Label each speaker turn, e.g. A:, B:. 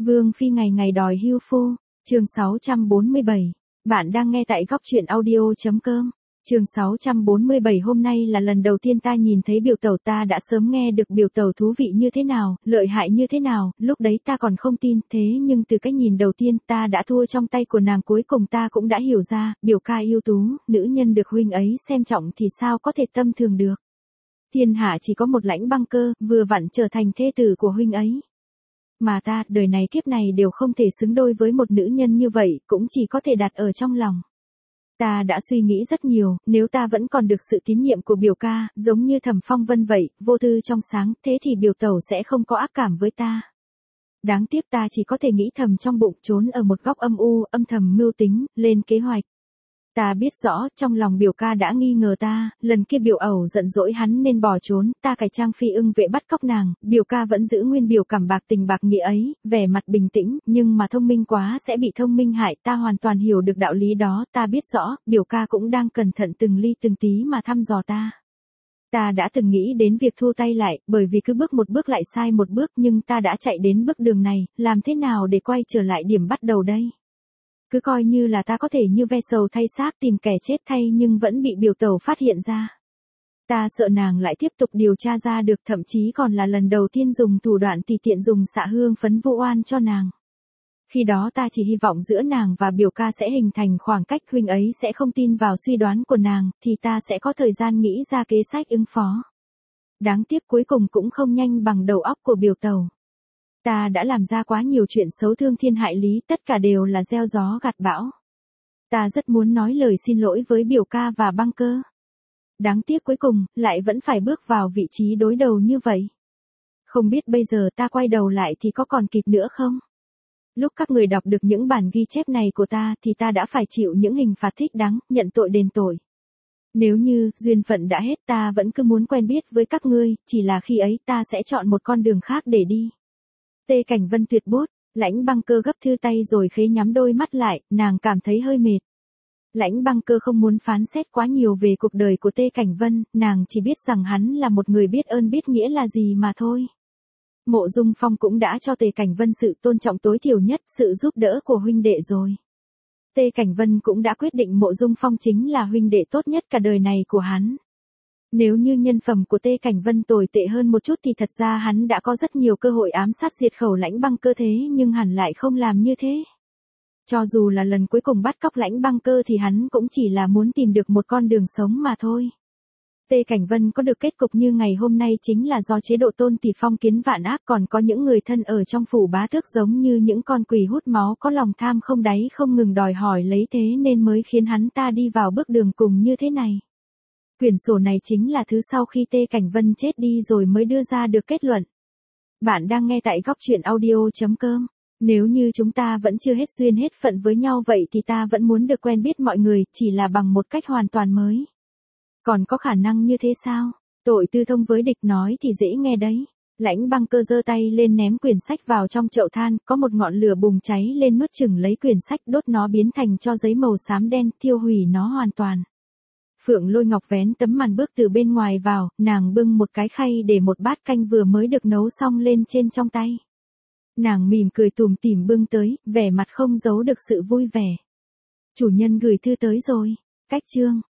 A: Vương Phi ngày ngày đòi hưu phu, chương 647. Bạn đang nghe tại góc truyện audio.com. Chương 647 hôm nay là lần đầu tiên ta nhìn thấy biểu tẩu, ta đã sớm nghe được biểu tẩu thú vị như thế nào, lợi hại như thế nào, lúc đấy ta còn không tin, thế nhưng từ cái nhìn đầu tiên ta đã thua trong tay của nàng, cuối cùng ta cũng đã hiểu ra, biểu ca ưu tú, nữ nhân được huynh ấy xem trọng thì sao có thể tâm thường được. Thiên hạ chỉ có một Lãnh Băng Cơ, vừa vặn trở thành thê tử của huynh ấy. Mà ta, đời này kiếp này đều không thể xứng đôi với một nữ nhân như vậy, cũng chỉ có thể đặt ở trong lòng. Ta đã suy nghĩ rất nhiều, nếu ta vẫn còn được sự tín nhiệm của biểu ca, giống như Thẩm Phong Vân vậy, vô tư trong sáng, thế thì biểu tẩu sẽ không có ác cảm với ta. Đáng tiếc ta chỉ có thể nghĩ thầm trong bụng, trốn ở một góc âm u, âm thầm mưu tính, lên kế hoạch. Ta biết rõ, trong lòng biểu ca đã nghi ngờ ta, lần kia biểu ẩu giận dỗi hắn nên bỏ trốn, ta cải trang phi ưng vệ bắt cóc nàng, biểu ca vẫn giữ nguyên biểu cảm bạc tình bạc nghĩa ấy, vẻ mặt bình tĩnh, nhưng mà thông minh quá sẽ bị thông minh hại, ta hoàn toàn hiểu được đạo lý đó, ta biết rõ, biểu ca cũng đang cẩn thận từng ly từng tí mà thăm dò ta. Ta đã từng nghĩ đến việc thu tay lại, bởi vì cứ bước một bước lại sai một bước, nhưng ta đã chạy đến bước đường này, làm thế nào để quay trở lại điểm bắt đầu đây? Cứ coi như là ta có thể như ve sầu thay xác tìm kẻ chết thay, nhưng vẫn bị biểu tẩu phát hiện ra. Ta sợ nàng lại tiếp tục điều tra ra được, thậm chí còn là lần đầu tiên dùng thủ đoạn tùy tiện dùng xạ hương phấn vu oan cho nàng. Khi đó ta chỉ hy vọng giữa nàng và biểu ca sẽ hình thành khoảng cách, huynh ấy sẽ không tin vào suy đoán của nàng, thì ta sẽ có thời gian nghĩ ra kế sách ứng phó. Đáng tiếc cuối cùng cũng không nhanh bằng đầu óc của biểu tẩu. Ta đã làm ra quá nhiều chuyện xấu thương thiên hại lý, tất cả đều là gieo gió gặt bão. Ta rất muốn nói lời xin lỗi với biểu ca và Băng Cơ. Đáng tiếc cuối cùng, lại vẫn phải bước vào vị trí đối đầu như vậy. Không biết bây giờ ta quay đầu lại thì có còn kịp nữa không? Lúc các người đọc được những bản ghi chép này của ta thì ta đã phải chịu những hình phạt thích đáng, nhận tội đền tội. Nếu như, duyên phận đã hết, ta vẫn cứ muốn quen biết với các ngươi, chỉ là khi ấy ta sẽ chọn một con đường khác để đi. Tê Cảnh Vân tuyệt bút, Lãnh Băng Cơ gấp thư tay rồi khế nhắm đôi mắt lại, nàng cảm thấy hơi mệt. Lãnh Băng Cơ không muốn phán xét quá nhiều về cuộc đời của Tê Cảnh Vân, nàng chỉ biết rằng hắn là một người biết ơn biết nghĩa là gì mà thôi. Mộ Dung Phong cũng đã cho Tề Cảnh Vân sự tôn trọng tối thiểu nhất, sự giúp đỡ của huynh đệ rồi. Tê Cảnh Vân cũng đã quyết định Mộ Dung Phong chính là huynh đệ tốt nhất cả đời này của hắn. Nếu như nhân phẩm của Tê Cảnh Vân tồi tệ hơn một chút thì thật ra hắn đã có rất nhiều cơ hội ám sát diệt khẩu Lãnh Băng Cơ, thế nhưng hắn lại không làm như thế. Cho dù là lần cuối cùng bắt cóc Lãnh Băng Cơ thì hắn cũng chỉ là muốn tìm được một con đường sống mà thôi. Tê Cảnh Vân có được kết cục như ngày hôm nay chính là do chế độ Tôn Tỷ phong kiến vạn ác, còn có những người thân ở trong phủ bá tước giống như những con quỷ hút máu có lòng tham không đáy không ngừng đòi hỏi lấy, thế nên mới khiến hắn ta đi vào bước đường cùng như thế này. Quyển sổ này chính là thứ sau khi Tê Cảnh Vân chết đi rồi mới đưa ra được kết luận. Bạn đang nghe tại góc truyện audio.com. Nếu như chúng ta vẫn chưa hết duyên hết phận với nhau vậy thì ta vẫn muốn được quen biết mọi người, chỉ là bằng một cách hoàn toàn mới. Còn có khả năng như thế sao? Tội tư thông với địch nói thì dễ nghe đấy. Lãnh Băng Cơ giơ tay lên ném quyển sách vào trong chậu than, có một ngọn lửa bùng cháy lên nuốt chửng lấy quyển sách, đốt nó biến thành tro giấy màu xám đen, thiêu hủy nó hoàn toàn. Phượng Lôi Ngọc vén tấm màn bước từ bên ngoài vào, nàng bưng một cái khay để một bát canh vừa mới được nấu xong lên trên trong tay. Nàng mỉm cười tủm tỉm bưng tới, vẻ mặt không giấu được sự vui vẻ. Chủ nhân gửi thư tới rồi. Cách chương